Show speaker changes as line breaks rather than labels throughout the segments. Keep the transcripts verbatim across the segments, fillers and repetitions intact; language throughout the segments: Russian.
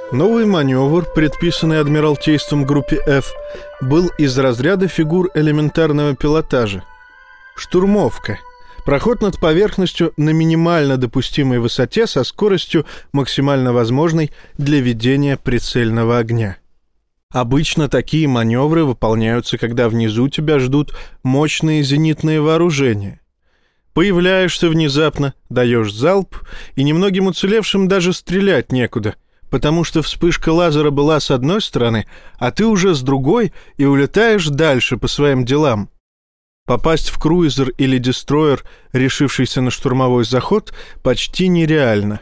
Новый маневр, предписанный Адмиралтейством группе F, был из разряда фигур элементарного пилотажа. Штурмовка. Проход над поверхностью на минимально допустимой высоте со скоростью, максимально возможной для ведения прицельного огня. Обычно такие маневры выполняются, когда внизу тебя ждут мощные зенитные вооружения. Появляешься внезапно, даешь залп, и немногим уцелевшим даже стрелять некуда, потому что вспышка лазера была с одной стороны, а ты уже с другой и улетаешь дальше по своим делам. Попасть в круизер или дестройер, решившийся на штурмовой заход, почти нереально.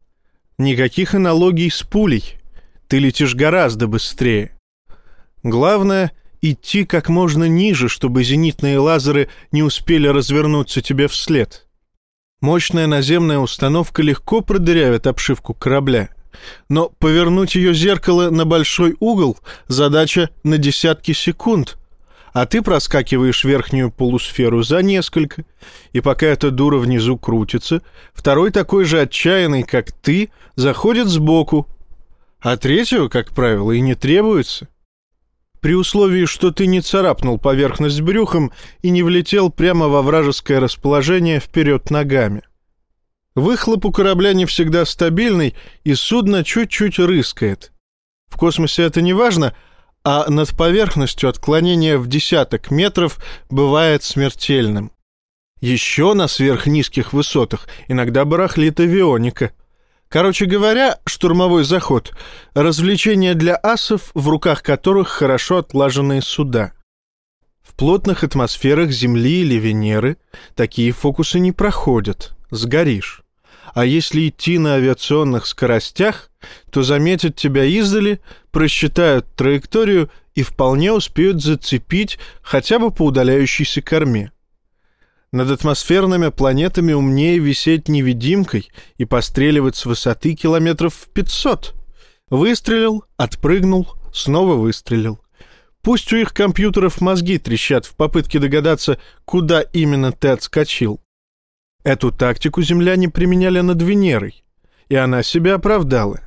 Никаких аналогий с пулей. Ты летишь гораздо быстрее. Главное — идти как можно ниже, чтобы зенитные лазеры не успели развернуться тебе вслед. Мощная наземная установка легко продырявит обшивку корабля, но повернуть ее зеркало на большой угол — задача на десятки секунд, а ты проскакиваешь верхнюю полусферу за несколько, и пока эта дура внизу крутится, второй такой же отчаянный, как ты, заходит сбоку, а третьего, как правило, и не требуется. При условии, что ты не царапнул поверхность брюхом и не влетел прямо во вражеское расположение вперед ногами. Выхлоп у корабля не всегда стабильный, и судно чуть-чуть рыскает. В космосе это не важно, а над поверхностью отклонение в десяток метров бывает смертельным. Еще на сверхнизких высотах иногда барахлит авионика. Короче говоря, штурмовой заход — развлечение для асов, в руках которых хорошо отлаженные суда. В плотных атмосферах Земли или Венеры такие фокусы не проходят, сгоришь. А если идти на авиационных скоростях, то заметят тебя издали, просчитают траекторию и вполне успеют зацепить хотя бы по удаляющейся корме. Над атмосферными планетами умнее висеть невидимкой и постреливать с высоты километров в пятьсот. Выстрелил, отпрыгнул, снова выстрелил. Пусть у их компьютеров мозги трещат в попытке догадаться, куда именно ты отскочил. Эту тактику земляне применяли над Венерой, и она себя оправдала.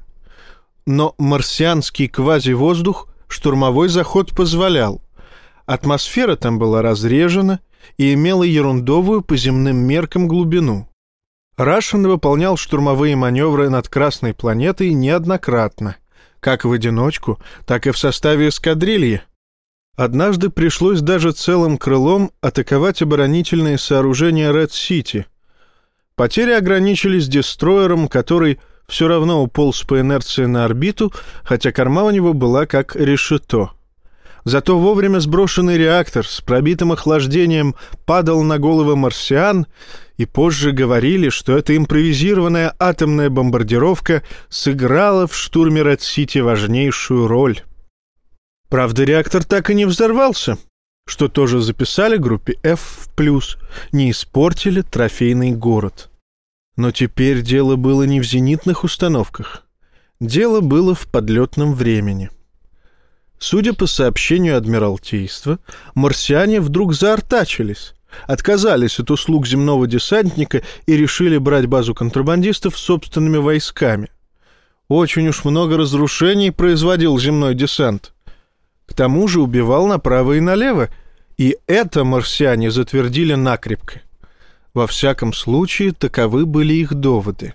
Но марсианский квазивоздух штурмовой заход позволял. Атмосфера там была разрежена и имела ерундовую по земным меркам глубину. Рашен выполнял штурмовые маневры над Красной планетой неоднократно, как в одиночку, так и в составе эскадрильи. Однажды пришлось даже целым крылом атаковать оборонительные сооружения Ред-Сити. Потери ограничились дестройером, который все равно уполз по инерции на орбиту, хотя корма у него была как решето. Зато вовремя сброшенный реактор с пробитым охлаждением падал на головы марсиан, и позже говорили, что эта импровизированная атомная бомбардировка сыграла в штурме Ред-Сити важнейшую роль. Правда, реактор так и не взорвался, что тоже записали группе F в плюс, не испортили трофейный город. Но теперь дело было не в зенитных установках. Дело было в подлетном времени. Судя по сообщению Адмиралтейства, марсиане вдруг заортачились, отказались от услуг земного десантника и решили брать базу контрабандистов собственными войсками. Очень уж много разрушений производил земной десант. К тому же убивал направо и налево, и это марсиане затвердили накрепко. Во всяком случае, таковы были их доводы.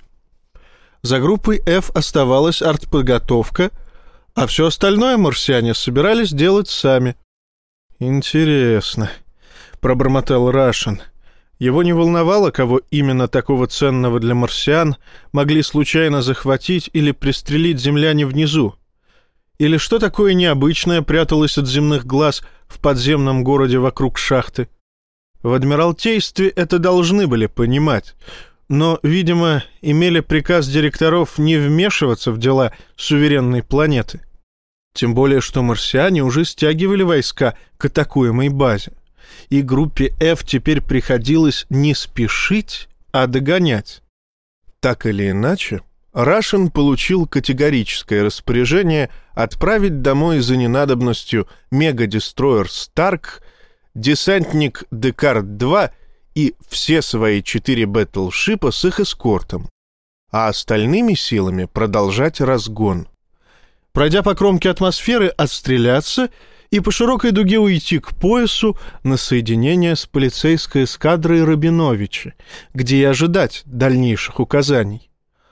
За группой F оставалась артподготовка, а все остальное марсиане собирались делать сами. «Интересно», — пробормотал Рашен. Его не волновало, кого именно такого ценного для марсиан могли случайно захватить или пристрелить земляне внизу. Или что такое необычное пряталось от земных глаз в подземном городе вокруг шахты. В Адмиралтействе это должны были понимать, но, видимо, имели приказ директоров не вмешиваться в дела суверенной планеты. Тем более, что марсиане уже стягивали войска к атакуемой базе, и группе F теперь приходилось не спешить, а догонять. Так или иначе, Рашен получил категорическое распоряжение отправить домой за ненадобностью мега-дестройер «Старк», десантник «Декарт-два» и все свои четыре бэтлшипа с их эскортом, а остальными силами продолжать разгон. Пройдя по кромке атмосферы, отстреляться и по широкой дуге уйти к поясу на соединение с полицейской эскадрой Рабиновича, где и ожидать дальнейших указаний.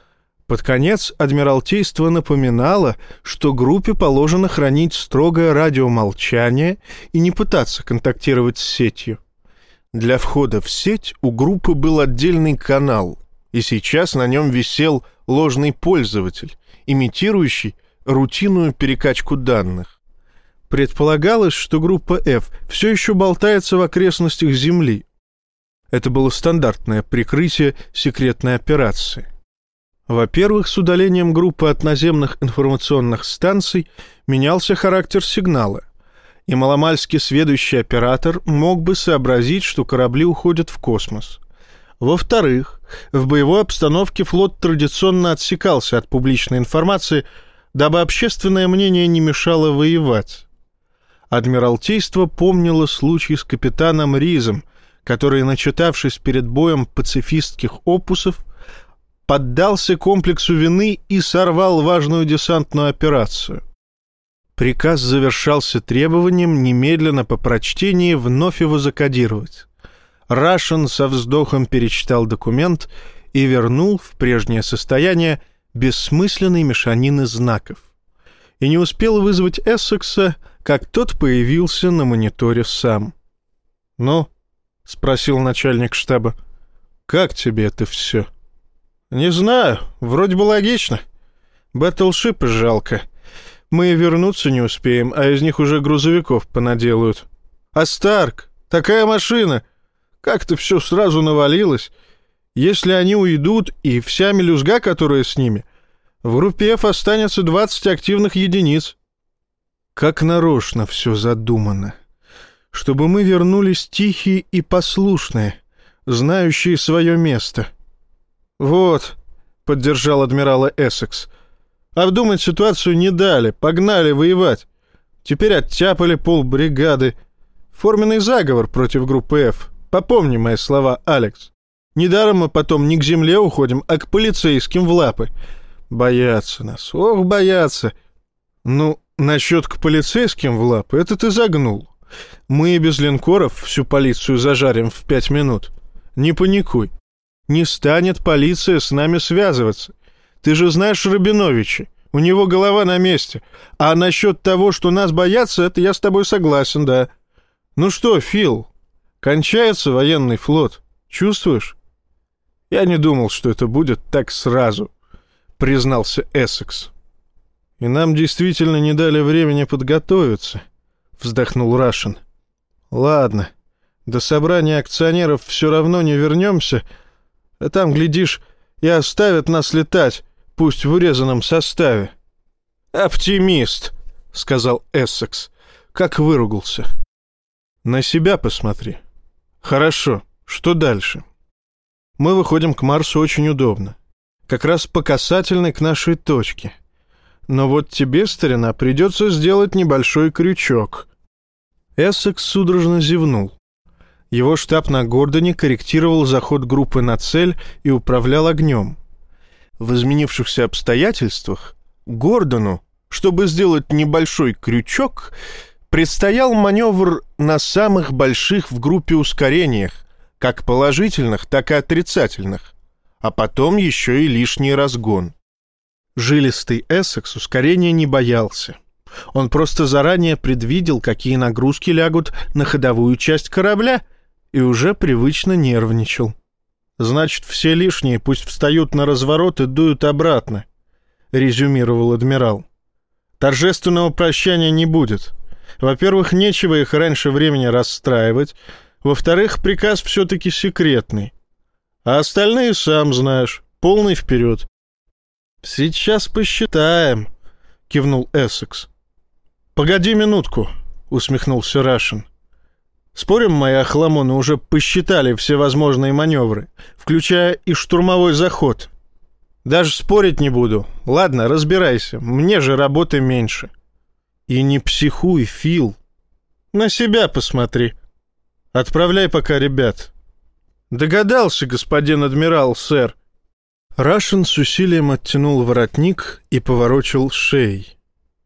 Под конец Адмиралтейство напоминало, что группе положено хранить строгое радиомолчание и не пытаться контактировать с сетью. Для входа в сеть у группы был отдельный канал, и сейчас на нем висел ложный пользователь, имитирующий рутинную перекачку данных. Предполагалось, что группа F все еще болтается в окрестностях Земли. Это было стандартное прикрытие секретной операции. Во-первых, с удалением группы от наземных информационных станций менялся характер сигнала, и маломальски сведущий оператор мог бы сообразить, что корабли уходят в космос. Во-вторых, в боевой обстановке флот традиционно отсекался от публичной информации, дабы общественное мнение не мешало воевать. Адмиралтейство помнило случай с капитаном Ризом, который, начитавшись перед боем пацифистских опусов, поддался комплексу вины и сорвал важную десантную операцию. Приказ завершался требованием немедленно по прочтении вновь его закодировать. Рашен со вздохом перечитал документ и вернул в прежнее состояние бессмысленной мешанины знаков. И не успел вызвать Эссекса, как тот появился на мониторе сам. «Ну?» — спросил начальник штаба. «Как тебе это все?» «Не знаю, вроде бы логично. Бэтлшипы жалко. Мы вернуться не успеем, а из них уже грузовиков понаделают. А Старк, такая машина! Как-то все сразу навалилось. Если они уйдут, и вся мелюзга, которая с ними, в группе F останется двадцать активных единиц». Как нарочно все задумано. Чтобы мы вернулись тихие и послушные, знающие свое место. «Вот», — поддержал адмирала Эссекс, — «обдумать ситуацию не дали, погнали воевать. Теперь оттяпали полбригады. Форменный заговор против группы F. Попомни мои слова, Алекс. Недаром мы потом не к земле уходим, а к полицейским в лапы. Боятся нас, ох, боятся. Ну, насчет к полицейским в лапы, это ты загнул. Мы и без линкоров всю полицию зажарим в пять минут. Не паникуй. Не станет полиция с нами связываться. Ты же знаешь Рабиновича, у него голова на месте. А насчет того, что нас боятся, это я с тобой согласен, да. Ну что, Фил, кончается военный флот, чувствуешь? Я не думал, что это будет так сразу, признался Эссекс. И нам действительно не дали времени подготовиться, вздохнул Рашен. Ладно, до собрания акционеров все равно не вернемся, а там, глядишь, и оставят нас летать, пусть в урезанном составе. «Оптимист», — сказал Эссекс, как выругался. «На себя посмотри. Хорошо, что дальше? Мы выходим к Марсу очень удобно, как раз по касательной к нашей точке. Но вот тебе, старина, придется сделать небольшой крючок». Эссекс судорожно зевнул. Его штаб на Гордоне корректировал заход группы на цель и управлял огнем. В изменившихся обстоятельствах Гордону, чтобы сделать небольшой крючок, предстоял маневр на самых больших в группе ускорениях, как положительных, так и отрицательных, а потом еще и лишний разгон. Жилистый Эссекс ускорения не боялся. Он просто заранее предвидел, какие нагрузки лягут на ходовую часть корабля, и уже привычно нервничал. «Значит, все лишние пусть встают на разворот и дуют обратно», — резюмировал адмирал. «Торжественного прощания не будет. Во-первых, нечего их раньше времени расстраивать. Во-вторых, приказ все-таки секретный. А остальные, сам знаешь, полный вперед». «Сейчас посчитаем», — кивнул Эссекс. «Погоди минутку», — усмехнулся Рашен. «Спорим, мои охламоны уже посчитали все возможные маневры, включая и штурмовой заход?» «Даже спорить не буду. Ладно, разбирайся, мне же работы меньше». «И не психуй, Фил. На себя посмотри. Отправляй пока ребят». «Догадался, господин адмирал, сэр». Рашен с усилием оттянул воротник и поворочил шеей.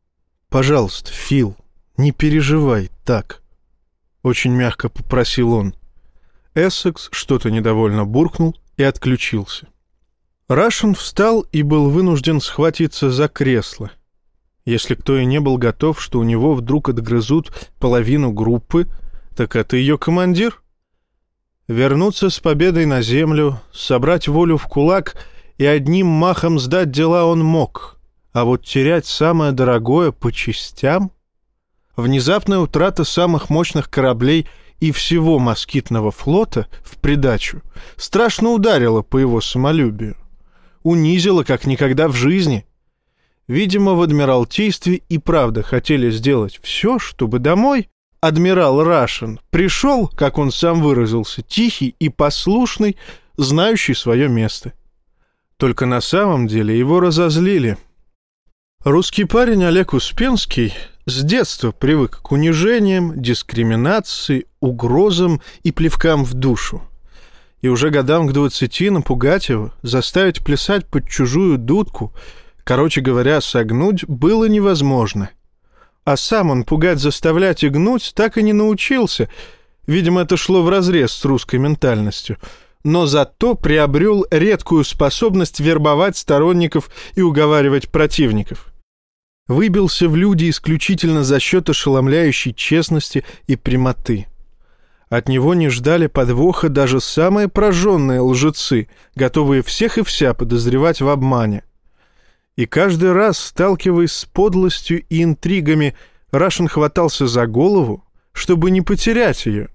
«Пожалуйста, Фил, не переживай так», — очень мягко попросил он. Эссекс что-то недовольно буркнул и отключился. Рашен встал и был вынужден схватиться за кресло. Если кто и не был готов, что у него вдруг отгрызут половину группы, так это ее командир. Вернуться с победой на землю, собрать волю в кулак и одним махом сдать дела он мог, а вот терять самое дорогое по частям? Внезапная утрата самых мощных кораблей и всего москитного флота в придачу страшно ударила по его самолюбию. Унизила как никогда в жизни. Видимо, в Адмиралтействе и правда хотели сделать все, чтобы домой адмирал Рашен пришел, как он сам выразился, тихий и послушный, знающий свое место. Только на самом деле его разозлили. Русский парень Олег Успенский с детства привык к унижениям, дискриминации, угрозам и плевкам в душу. И уже годам к двадцати напугать его, заставить плясать под чужую дудку, короче говоря, согнуть, было невозможно. А сам он пугать, заставлять и гнуть так и не научился. Видимо, это шло вразрез с русской ментальностью. Но зато приобрел редкую способность вербовать сторонников и уговаривать противников. Выбился в люди исключительно за счет ошеломляющей честности и прямоты. От него не ждали подвоха даже самые прожженные лжецы, готовые всех и вся подозревать в обмане. И каждый раз, сталкиваясь с подлостью и интригами, Рашен хватался за голову, чтобы не потерять ее.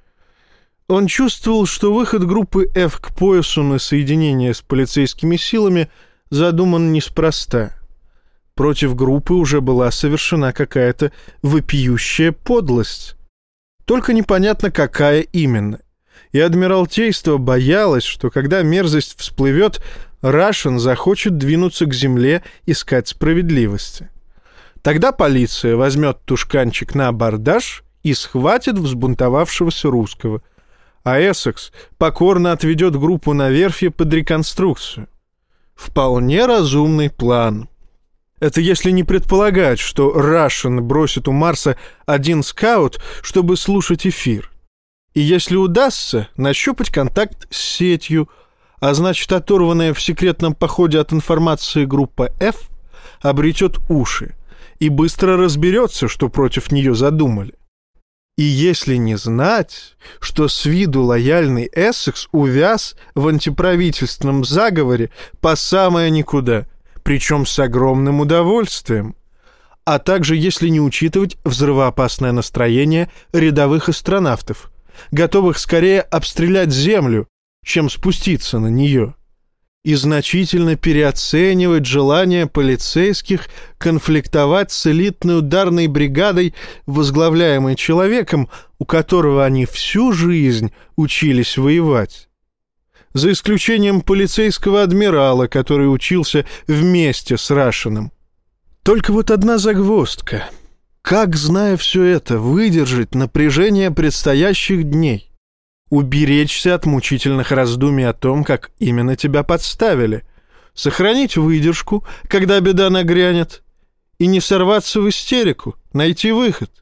Он чувствовал, что выход группы F к поясу на соединение с полицейскими силами задуман неспроста. Против группы уже была совершена какая-то вопиющая подлость. Только непонятно, какая именно. И Адмиралтейство боялось, что когда мерзость всплывет, Рашен захочет двинуться к земле искать справедливости. Тогда полиция возьмет тушканчик на абордаж и схватит взбунтовавшегося русского, а Эссекс покорно отведет группу на верфи под реконструкцию. Вполне разумный план. Это если не предполагать, что Рашен бросит у Марса один скаут, чтобы слушать эфир. И если удастся нащупать контакт с сетью, а значит, оторванная в секретном походе от информации группа F обретет уши и быстро разберется, что против нее задумали. И если не знать, что с виду лояльный Эссекс увяз в антиправительственном заговоре по самое никуда, причем с огромным удовольствием, а также если не учитывать взрывоопасное настроение рядовых астронавтов, готовых скорее обстрелять Землю, чем спуститься на нее, и значительно переоценивать желание полицейских конфликтовать с элитной ударной бригадой, возглавляемой человеком, у которого они всю жизнь учились воевать. За исключением полицейского адмирала, который учился вместе с Рашеном. Только вот одна загвоздка. Как, зная все это, выдержать напряжение предстоящих дней? Уберечься от мучительных раздумий о том, как именно тебя подставили, сохранить выдержку, когда беда нагрянет, и не сорваться в истерику, найти выход.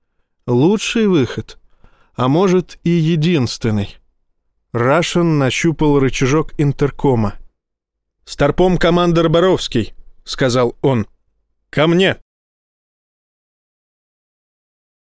Лучший выход, а может и единственный. Рашен нащупал рычажок интеркома. «Старпом командир Боровский», — сказал он. «Ко мне!»